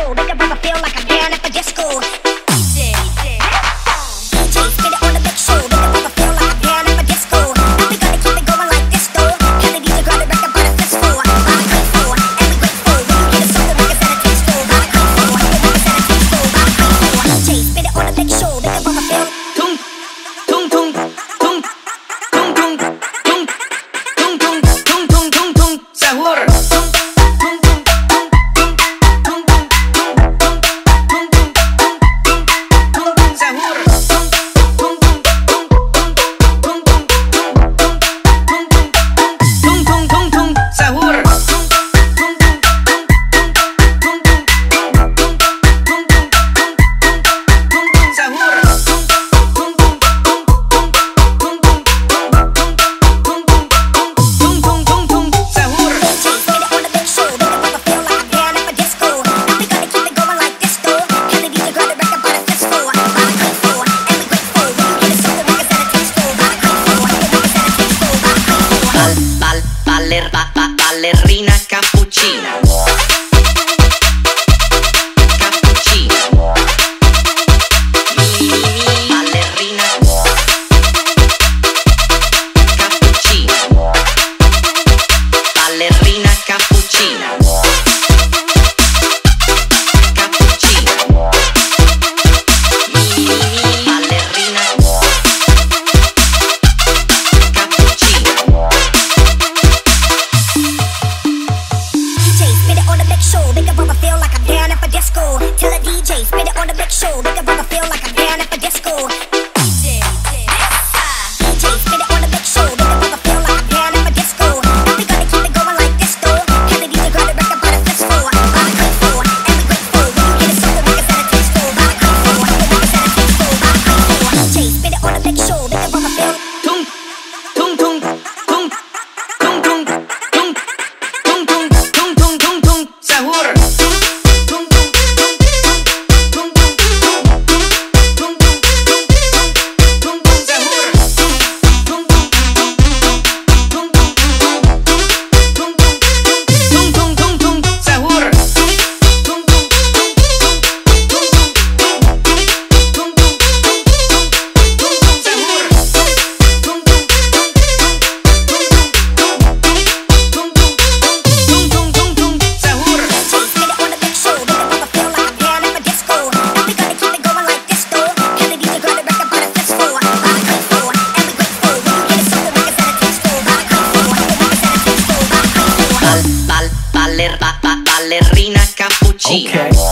show, make a brother feel like I'm down at the disco. DJ, spin it on the big show, make a brother feel like I'm down at the disco. Now we gotta keep it going like this though. Can the DJ grab the record by the fistful? I'm grateful, and we grateful. When you get a song, the records that it takes for. I'm grateful, and the records that it takes for. I'm grateful. DJ, spin it on the big show, make a brother feel. Tung, tung, tung, tung, tung, tung, tung, tung, tung, tung, tung, tung, tung, sahur. Ballerina cappuccina. Cappuccina. Ballerina. Cappuccina. Ballerina cappuccina. Cappuccina. Ballerina. Cappuccina. Show, make a brother feel like I'm down at the disco. Tell a DJ, spin it on the big show, make a brother feel like I'm down at the disco. DJ, spin it on the big show, make a brother feel like I'm down at the disco. Now we gotta keep it going like this though. Can the DJ grab the record by the fistful? I'm grateful, and we grateful. When you get a song, the records that it takes for. I'm grateful, and the records that it takes for. I'm grateful. DJ, spin it on the big show, make a brother feel. Tung, tung, tung, tung, tung, tung, tung, tung, tung, tung, tung, tung, tung, sahur. Ballerina cappuccina. Okay.